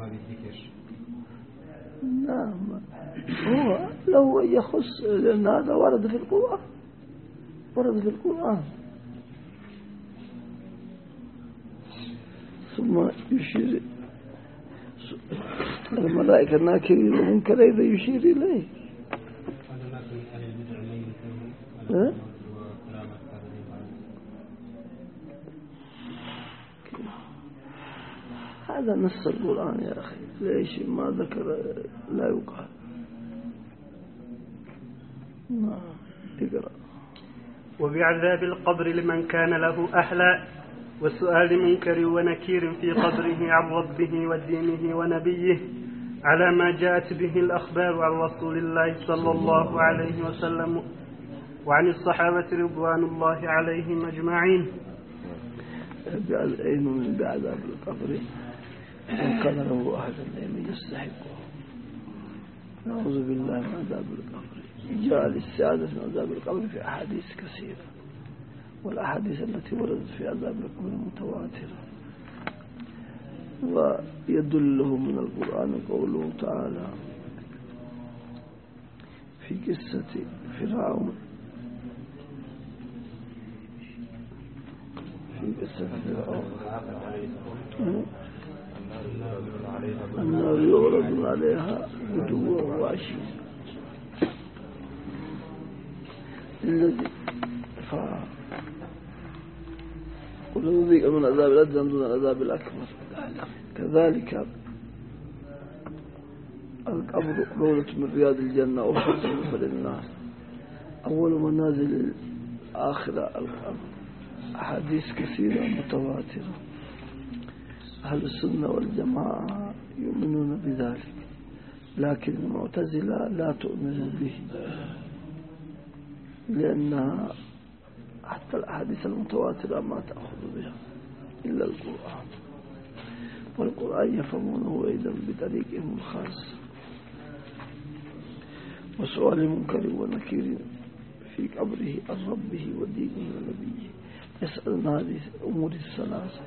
ما بالذكر. نعم، هو لو يخص، لأن هذا ورد في القرآن، ورد في القرآن. ثم يشير الملائكة الناكرين والمنكر إذا يشير إليه. هذا نص القرآن يا أخي، ليش ما ذكر لا يقال. اقرأ. وبعذاب القبر لمن كان له أهلا، وسؤال منكر ونكير في قبره عن ربه ودينه ونبيه، على ما جاءت به الأخبار عن رسول الله صلى الله عليه وسلم وعن الصحابة رضوان الله عليهم أجمعين. من بعذاب القبر من كان له أهلا لمن يستحقه. نعوذ بالله من عذاب القبر. جاء الاستعاذة من عذاب القبر في أحاديث كثيرة، والأحاديث التي وردت في عذاب القبر متواترة. ويدله من القرآن قوله تعالى في قصة فرعون، النار يعرض عليها غدوا وعشيا. الذي ولنذيق من عذاب الأدنى دون العذاب الأكبر. كذلك القبر روضة من رياض الجنة وحفظ من النار. أول منازل الآخرة القبر. أحاديث كثيرة متواترة. أهل السنة والجماعة يؤمنون بذلك، لكن المعتزلة لا تؤمن به، لأنها حتى الأحاديث المتواترة ما تأخذ بها إلا القرآن، والقرآن يفهمونه أيضا بطريقهم الخاص. وسؤال منكر ونكير في قبره عن ربه ودينه ونبيه، يسأل هذه الأمور الثلاثة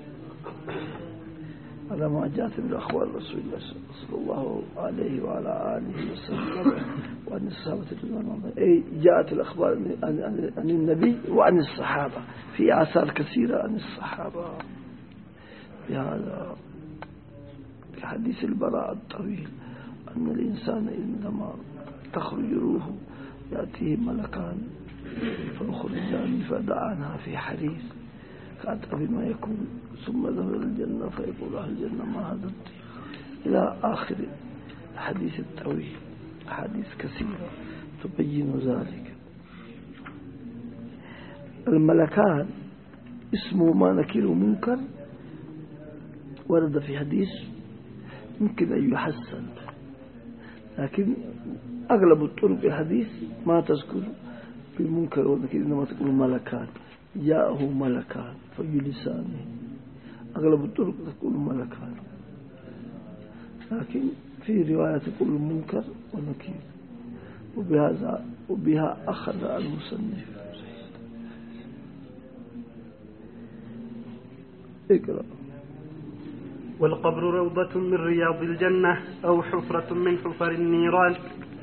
على ما جاءت من أخبار رسول الله صلى الله عليه وعلى آله وسلم وعن الصحابة رضوان الله. أي جاءت الأخبار عن النبي وعن الصحابة، في آثار كثيرة عن الصحابة بهذا. في حديث البراء الطويل أن الإنسان عندما تخرج روحه يأتيه ملكان فيخرجان فدعانها في حديث كأطيب ما يكون، ثم ذهب إلى الجنة فيقول أهل الجنة ما هذا الطيب، إلى آخر الحديث الطويل. أحاديث كثيرة تبين ذلك. الملكان اسمه ما نكير منكر، ورد في حديث يمكن أن يحسن، لكن أغلب الطرق الحديث ما تذكر بالمنكر والنكير، إنما تقول ملكان، جاءه ملكان فيجلسانه. أغلب الطرق تقول ملكان، لكن في رواية تقول منكر ونكير، وبها أخذ المصنف. اقرأ. والقبر روضة من رياض الجنة أو حفرة من حفر النيران.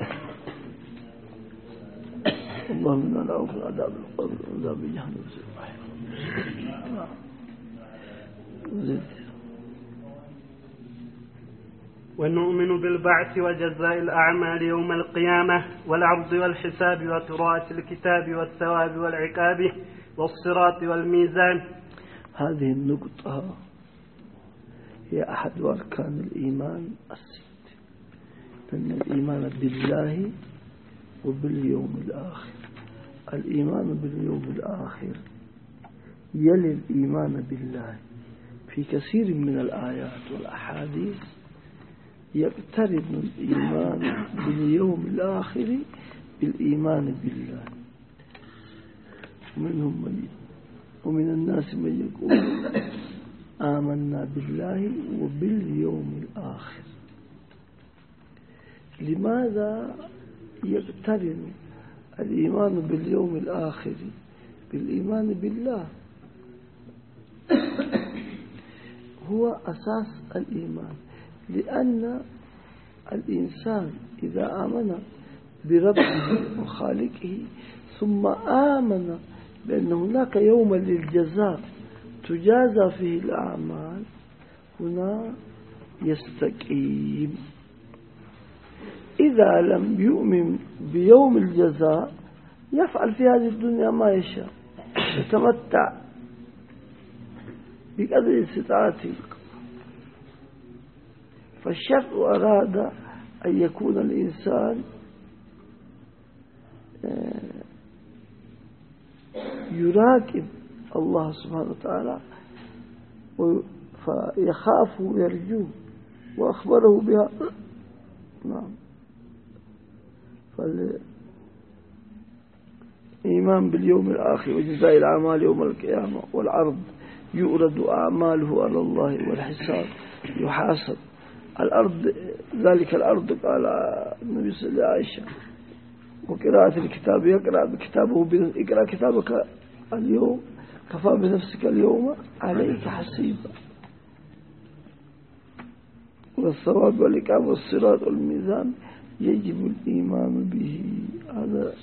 اللهم إنا نعوذ من عذاب القبر وعذاب جهنم. ونؤمن بالبعث وجزاء الأعمال يوم القيامة والعرض والحساب وقراءة الكتاب والثواب والعقاب والصراط والميزان. هذه النقطة هي أحد أركان الإيمان الست، لأن الإيمان بالله وباليوم الآخر. الإيمان باليوم الآخر يلي الإيمان بالله. في كثير من الآيات والأحاديث يقترن الإيمان باليوم الآخر بالإيمان بالله. ومن الناس من يقول آمنا بالله وباليوم الآخر. لماذا يقترن الإيمان باليوم الآخر بالإيمان بالله؟ هو أساس الإيمان، لأن الإنسان إذا آمن بربه وخالقه ثم آمن بأن هناك يوما للجزاء تجازى فيه الأعمال هنا يستقيم. إذا لم يؤمن بيوم الجزاء يفعل في هذه الدنيا ما يشاء، يتمتع بقدر استطاعته. فالشرع أراد أن يكون الإنسان يراقب الله سبحانه وتعالى فيخاف ويرجوه وأخبره بها. نعم. فالإيمان باليوم الآخر وجزاء الأعمال يوم القيامة والعرض يؤرد أعماله على الله والحساب يحاسب الأرض. ذلك الأرض قال النبي صلى الله عليه وسلم وقراءة الكتاب يقرأ بكتابه اقرأ كتابك اليوم كفى بنفسك اليوم عليك حسيبا. والثواب والعقاب والصراط والميزان يجب الإيمان به. هذا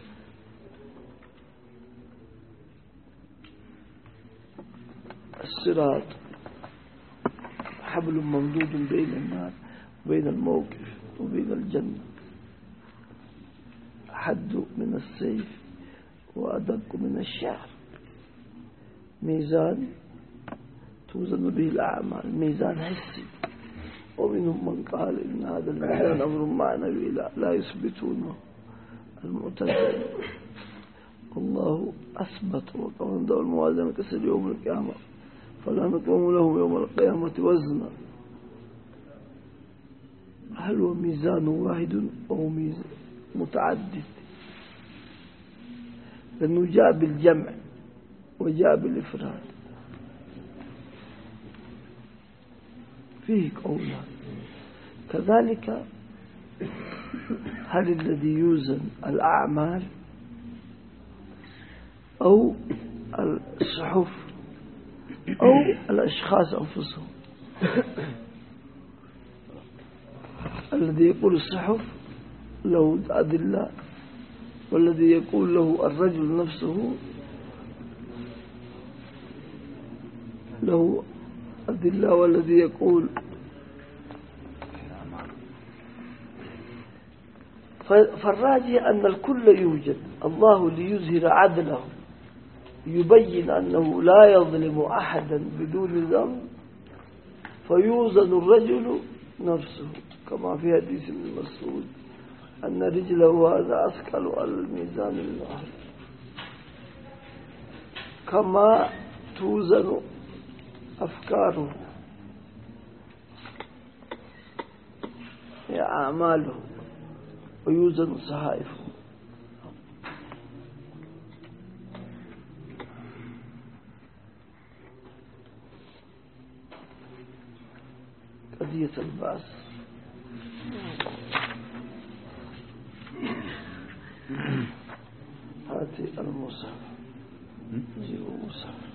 الصراط حبل ممدود بين النار وبين الموقف وبين الجنة، حد من السيف وأدق من الشعر. ميزان توزن به الأعمال، ميزان حسي. ومنهم من قال إن هذا الميزان أمر معنوي لا يثبتونه المعتزلة. الله أثبت وقال عنده الموازنة كسر يوم القيامة فلا نقوم لهم يوم القيامة وزنا. هل هو ميزان واحد أو ميزان متعدد؟ لأنه جاء بالجمع وجاء بالإفراد. فيه قولان. كذلك هل الذي يوزن الأعمال أو الصحف أو الأشخاص أنفسهم؟ الذي يقول الصحف له أدلة، والذي يقول له الرجل نفسه له أدلة، والذي يقول فالراجع أن الكل يوجد. الله ليظهر عدله يبين أنه لا يظلم أحدا بدون ذنب فيوزن الرجل نفسه، كما في حديث ابن مسعود أن رجله هذا أثقل على الميزان النهر. كما توزن أفكاره أعماله ويوزن صحائفه. قضية البعث هاتي المصحف جيب المصحف.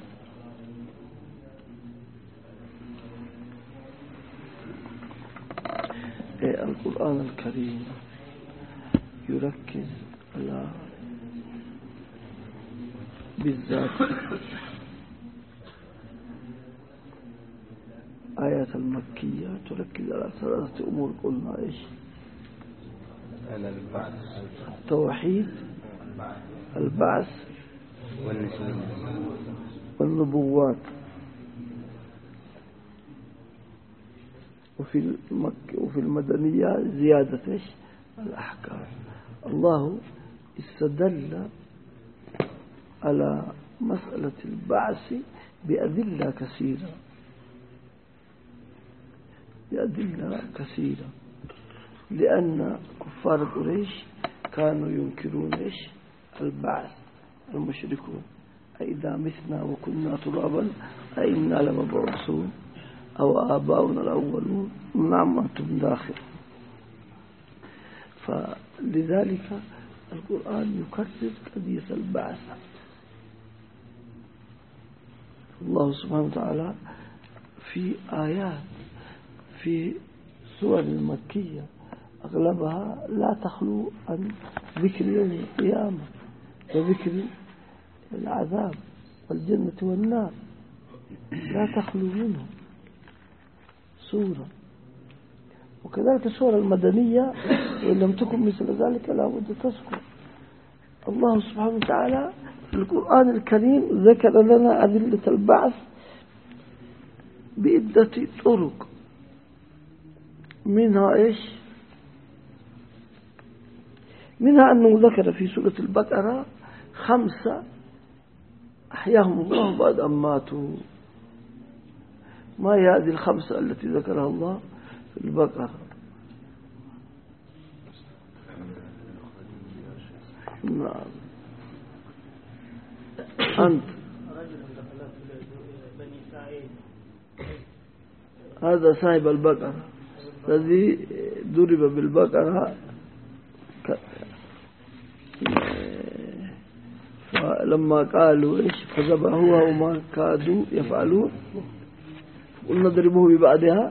القرآن الكريم يركز على بالذات آيات المكية تركز على ثلاثة أمور. قلنا إيش؟ التوحيد، البعث، والنبوات. وفي المدنية زيادة إيش؟ الأحكام. الله استدل على مسألة البعث بأدلة كثيرة، لأن كفار قريش كانوا ينكرون إيش؟ البعث. المشركون أئذا متنا وكنا ترابا أئنا لمبعوثون أو آباؤنا الأولون. نعم أنتم داخل. فلذلك القرآن يكرر قضية البعث. الله سبحانه وتعالى في آيات في السور المكية أغلبها لا تخلو عن ذكر يوم القيامة وذكر العذاب والجنة والنار، لا تخلو منه سورة. وكذلك السورة المدنية وإن لم تكن مثل ذلك لا بد تذكر. الله سبحانه وتعالى في القرآن الكريم ذكر لنا أدلة البعث بعدة طرق، منها إيش؟ منها أنه ذكر في سورة البقرة 5 أحياهم الله بعد أن ماتوا. ما هي هذه ال5 التي ذكرها الله في البقرة؟ نعم. أنت هذا صاحب البقرة الذي ضرب بالبقرة فلما قالوا إيش فذبحوها وما كادوا يفعلون قلنا اضربوه ببعضها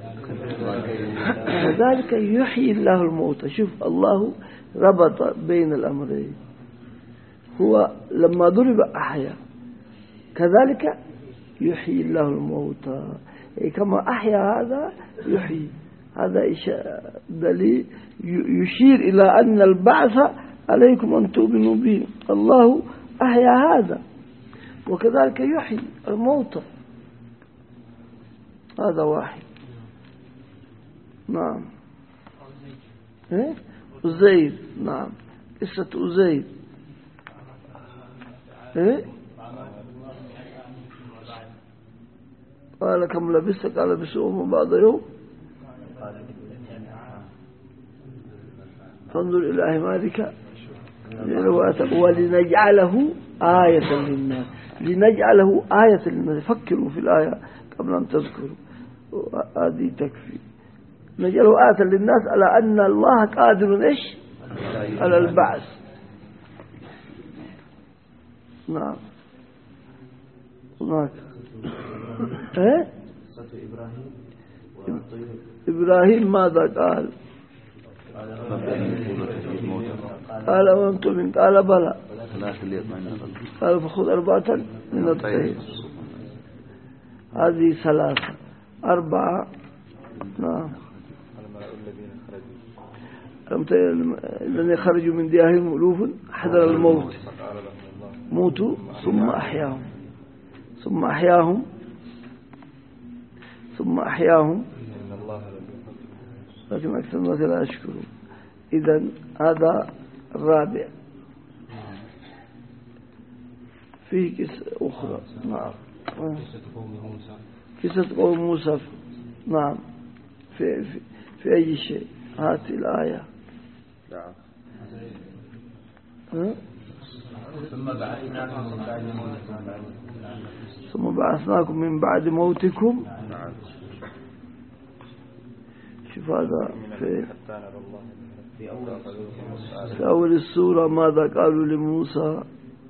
كذلك يحيي الله الموتى. شوف الله ربط بين الأمرين، هو لما ضرب أحيا، كذلك يحيي الله الموتى. كما أحيا هذا يحيي، هذا دليل يشير إلى أن البعث عليكم أن تؤمنوا به. الله أحيا هذا وكذلك يحيي الموتى. هذا واحد. نعم. أزير. نعم. قصة أزير. قال كم لبست؟ قال لبست يوم بعض يوم فانظر إلى حمارك ولنجعله آية للناس. لنجعله آية للناس. فكروا في الآية قبل أن تذكروا، هذه تكفي. نجعله آية للناس على أن الله قادر إيش على البعث. نعم. هناك إبراهيم ماذا قال؟ قال وأنتم من قال بلى قال فخذ 4 من الطير. هذه 3 4. نعم. الذين خرجوا من ديارهم ألوف حذر الموت موتوا ثم أحياهم لكن أكثر الناس لا يشكرون. إذن هذا الرابع. فيه قصة أخرى. نعم. قصة قوم موسى. نعم. في أي شيء؟ هات الآية. ثم بعثناكم من بعد موتكم. شوف هذا في أول السورة ماذا قالوا لموسى؟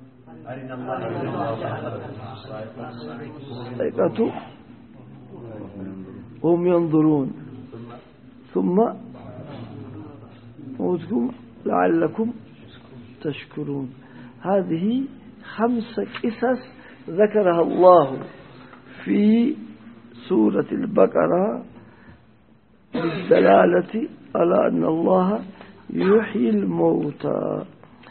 صيقته وهم ينظرون ثم موتكم لعلكم تشكرون. هذه 5 قصص ذكرها الله في سورة البقرة بالدلالة على أن الله يحيي الموتى،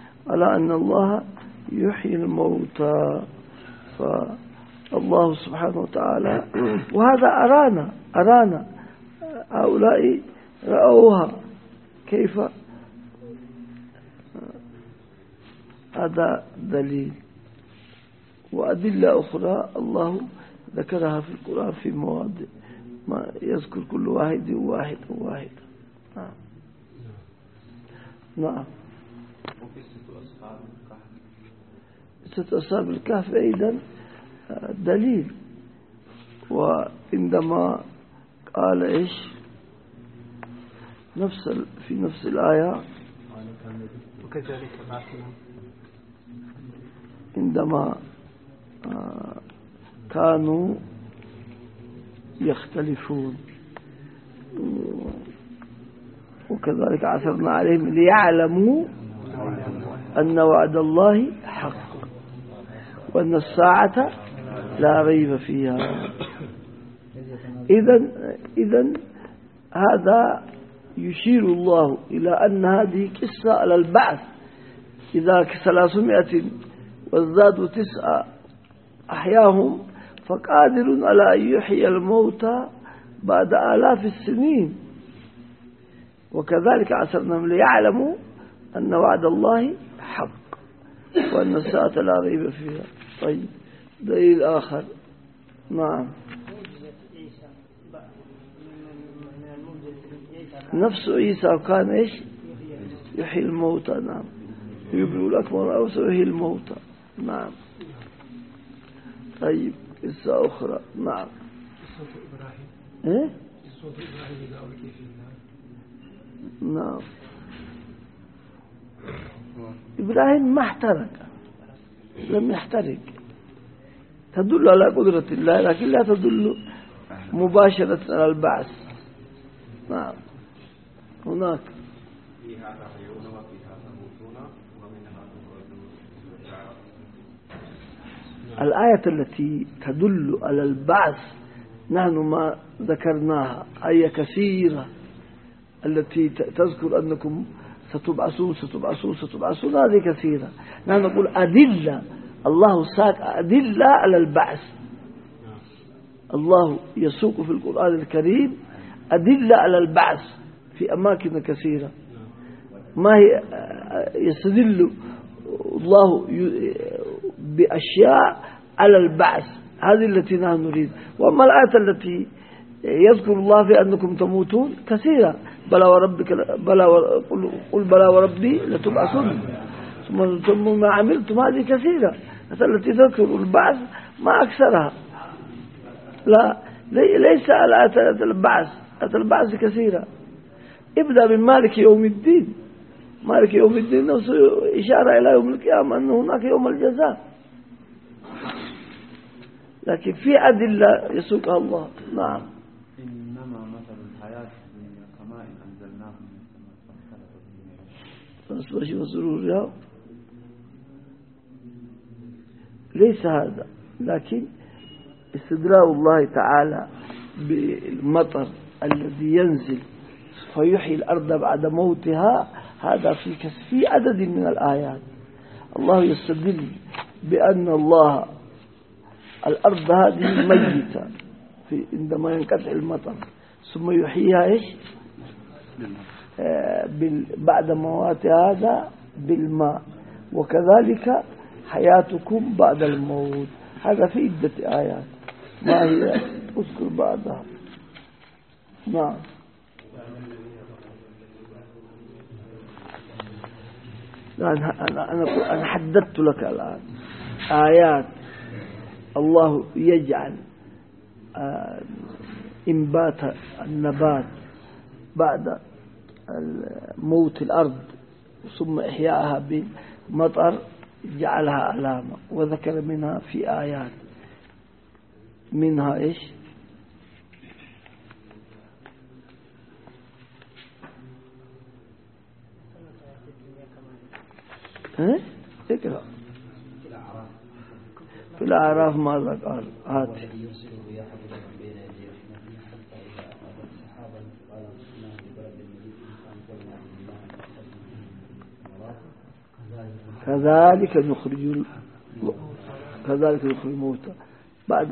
فالله سبحانه وتعالى. وهذا أرانا هؤلاء رأوها كيف. هذا دليل. وأدلة أخرى الله ذكرها في القرآن في مواضع ما يذكر كل واحد واحد. نعم. قصة أصحاب الكهف أيضا دليل. وعندما قال إيش في نفس الآية وكذلك بعثنا عندما كانوا يختلفون وكذلك عثرنا عليهم ليعلموا أن وعد الله حق وأن الساعة لا ريب فيها. إذن هذا يشير الله إلى أن هذه قصة على البعث. إذا 300 وازدادوا 9 أحياهم فقادر على أن يحيي الموتى بعد آلاف السنين. وكذلك عثرناهم ليعلموا أن وعد الله حق وأن الساعة لا ريب فيها. طيب دليل آخر. نعم نفس عيسى كان إيش يحيي الموتى. نعم يبرئ الأكمه والأبرص ويحيي الموتى. نعم. طيب قصة أخرى. نعم إيه؟ نعم إبراهيم ما احترق، لم يحترق، تدل على قدرة الله لكن لا تدل مباشرة على البعث. نعم. هناك الآية التي تدل على البعث نحن ما ذكرناها آية كثيرة التي تذكر أنكم ستبعثون هذه كثيرة. نحن نقول أدلة، الله ساق أدلة على البعث. الله يسوق في القرآن الكريم أدلة على البعث في أماكن كثيرة. ما هي يستدل الله بأشياء على البعث، هذه التي نحن نريد. وأما الآية التي يذكر الله في أنكم تموتون كثيرة، قل بلى وربي لتبعثن ثم ما عملتم، هذه كثيرة. التي تذكر البعث ما أكثرها. لا ليس على البعث كثيرة. ابدأ من مالك يوم الدين. مالك يوم الدين نفسه إشارة إلى يوم القيامة أنه هناك يوم الجزاء، لكن في أدلة يسوقها الله. نعم. إنما مثل الحياة الدنيا كماء أنزلناه من السماء فسرور. ليس هذا، لكن استدراء الله تعالى بالمطر الذي ينزل فيحيي الأرض بعد موتها، هذا في عدد من الآيات. الله يستدل بأن الله الأرض هذه ميتة عندما ينقطع المطر ثم يحييها إيش بعد موتها هذا بالماء، وكذلك حياتكم بعد الموت. هذا في عدة آيات. ما هي أذكر بعدها. نعم. أنا حددت لك الآن آيات الله يجعل إنبات النبات بعد موت الأرض ثم إحياءها بالمطر، جعلها علامة وذكر منها في آيات. منها إيش؟ اقرأ في الأعراف ماذا قال؟ هات. كذلك نخرج الموتى. بعد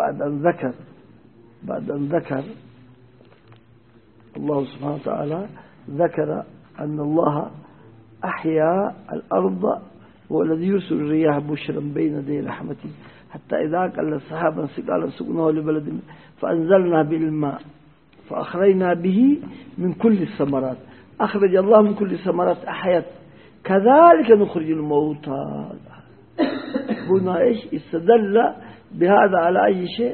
أن ذكر الله سبحانه وتعالى ذكر أن الله أحيا الأرض والذي يرسل الرياح بشرا بين يدي رحمته حتى إذا قل سحابا ثقالا سقناه لبلد فأنزلنا بالماء فأخرجنا به من كل الثمرات. أخرج الله من كل الثمرات أحيت. كذلك نخرج الموتى. هنا إيش استدل بهذا على أي شيء؟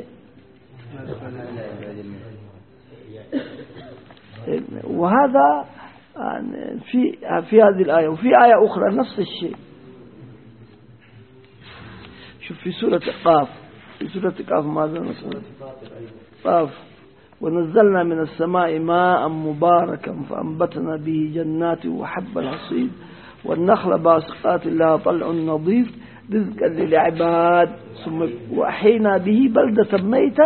وهذا في هذه الآية. وفي آية أخرى نفس الشيء. شوف في سورة قاف. ماذا نقول؟ قاف ونزلنا من السماء ماء مباركا فأنبتنا به جنات وحب الحصيد والنخل باسقات لها طلع نضيد رزقا للعباد ثم وأحينا به بلدة ميتا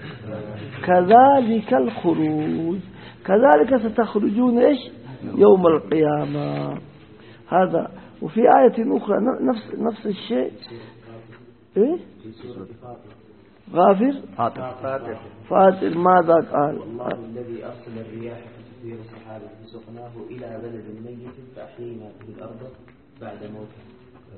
كذلك الخروج كذلك ستخرجون إيش يوم القيامة. هذا. وفي آية أخرى نفس الشيء. إيه؟ غافر فاتر ماذا قال؟ الله الذي أرسل الرياح فتثير السحاب فسقناه إلى بلد ميت فأحيينا به الأرض بعد موتها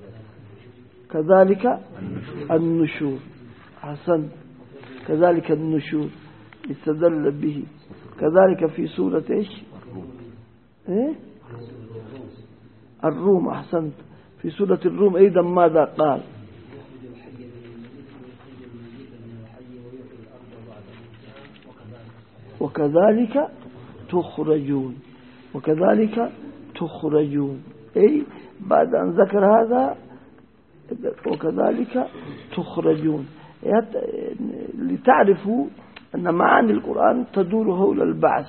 كذلك النشور. حسن. كذلك النشور استدل به كذلك في سورة إيش؟ إيه؟ الروم. أحسنت. في سورة الروم أيضا ماذا قال؟ وكذلك تخرجون وكذلك تخرجون. أي بعد أن ذكر هذا وكذلك تخرجون لتعرفوا أن معاني القرآن تدور حول البعث.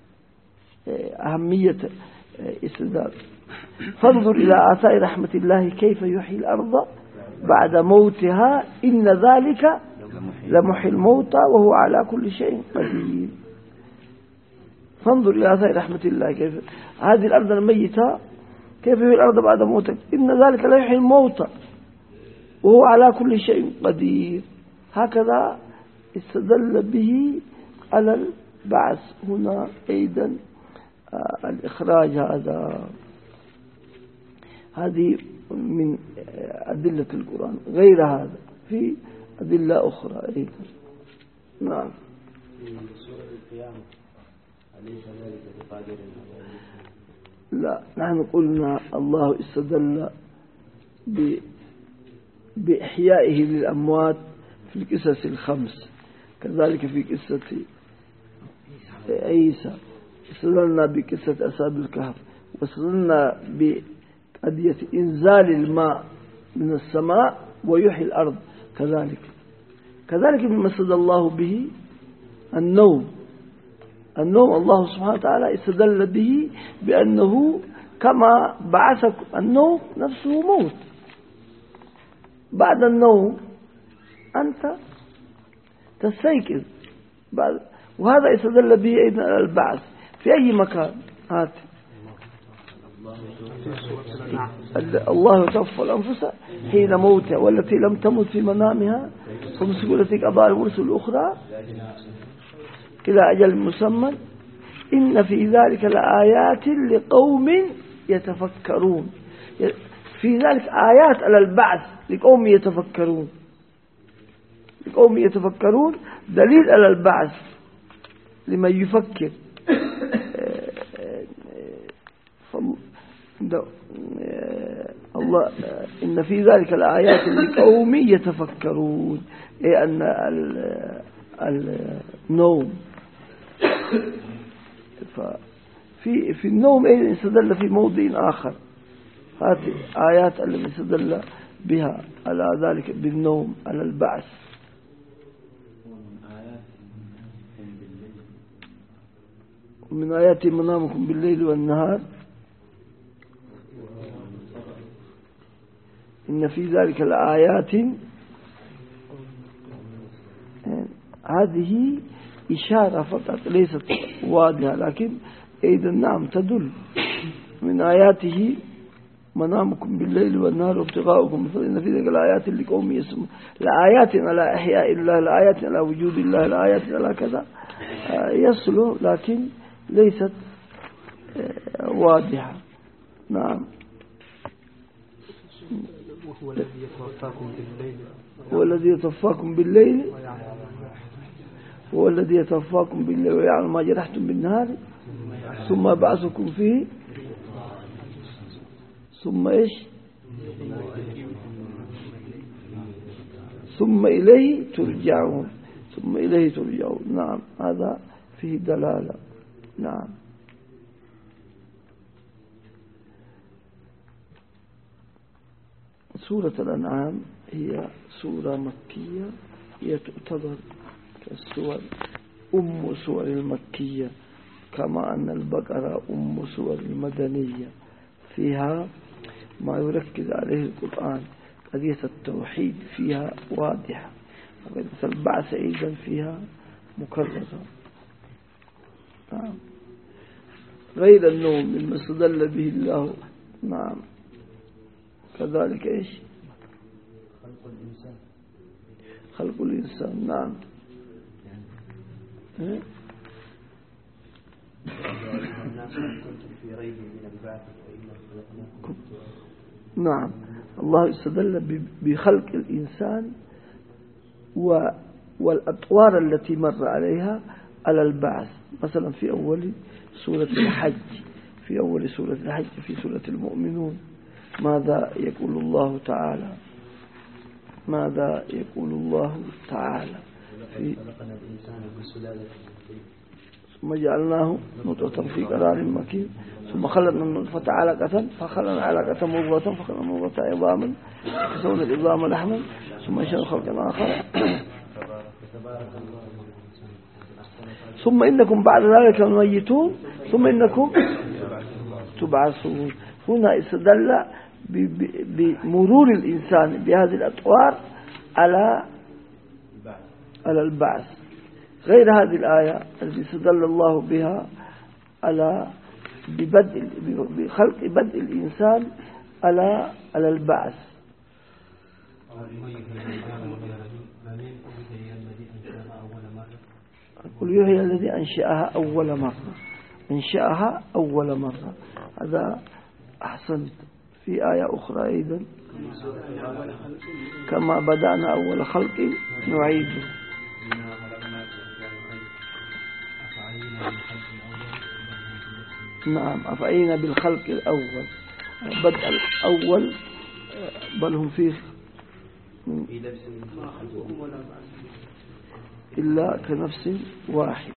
أهمية استدلال. فانظر إلى آثار رحمة الله كيف يحيي الأرض بعد موتها إن ذلك لمحيي الموتى وهو على كل شيء قدير. فانظر إلى آثار رحمة الله كيف هذه الأرض الميتة كيف يحيي الأرض بعد موتها إن ذلك لا يحيي الموتى وهو على كل شيء قدير. هكذا استدل به على البعث. هنا أيضا الإخراج هذه من أدلة القرآن. غير هذا في أدلة أخرى أيضا. نعم. في سورة القيامة أليس ذلك بقادر؟ لا نحن قلنا الله استدل بإحيائه للأموات في القصص الخمس كذلك في قصة عيسى استدلنا بقصة أصحاب الكهف واستدلنا بقضية إنزال الماء من السماء ويحيي الأرض كذلك مما استدل الله به النوم الله سبحانه وتعالى استدل به بأنه كما بعثك النوم نفسه موت بعد النوم أنت تستيقظ وهذا استدل به أيضا على البعث في أي مكان. هات الله يتوفى الأنفس حين موتها والتي لم تمت في منامها فمسك التي قضى الورث الأخرى إلى أجل مسمى إن في ذلك لآيات لقوم يتفكرون. في ذلك آيات على البعث لقوم يتفكرون دليل على البعث لمن يفكر. الله إن في ذلك الآيات لقوم يتفكرون أي أن النوم في النوم أيضا استدل في موضع آخر. هذه آيات التي استدل بها على ذلك بالنوم على البعث. من آيات منامكم بالليل والنهار إن في ذلك الآيات. هذه إشارة فقط ليست واضحة لكن أيضا نعم تدل. من آياته منامكم بالليل والنهار وابتغاؤكم إن في ذلك الآيات لقوم يسمعون. لآيات على إحياء الله لآيات على وجود الله لآيات على كذا يصل لكن ليست واضحة. نعم. هو الذي يتوفاكم بالليل ويعلم ما جرحتم بالنهار ثم بعثكم فيه ثم إيش ثم إليه ترجعون نعم. هذا فيه دلالة. نعم. سورة الأنعام هي سورة مكية هي تعتبر كالسور أم سور المكية، كما أن البقرة أم سور المدنية، فيها ما يركز عليه القرآن، قضية التوحيد فيها واضحة، وقضية البعث أيضا فيها مكررة. نعم. غير النوم مما استدل به الله. نعم. كذلك إيش؟ خلق الإنسان. نعم. نعم. الله استدل بخلق الإنسان والأطوار التي مر عليها على البعث. مثلا في أول سورة الحج، في سورة المؤمنون، ماذا يقول الله تعالى؟ ثم جعلناه نطفة في قرار مكين، ثم خلقنا النطفة علقة، فخلقنا العلقة مضغة، فخلقنا المضغة عظاما، فكسونا العظام لحما، ثم انشأنا خلقا آخر، ثم إنكم بعد ذلك ميتون، ثم إنكم تبعثون. هنا استدل بمرور الإنسان بهذه الأطوار على البعث. غير هذه الآية التي استدل الله بها على بخلق بدء الإنسان على البعث. قل يحيي الذي أنشأها أول مرة. هذا أحسنت. في آية أخرى أيضا، كما بدأنا أول خلق نعيده. نعم. أفعينا بالخلق الأول، بدء الأول، بل هم فيه إلا كنفس واحد.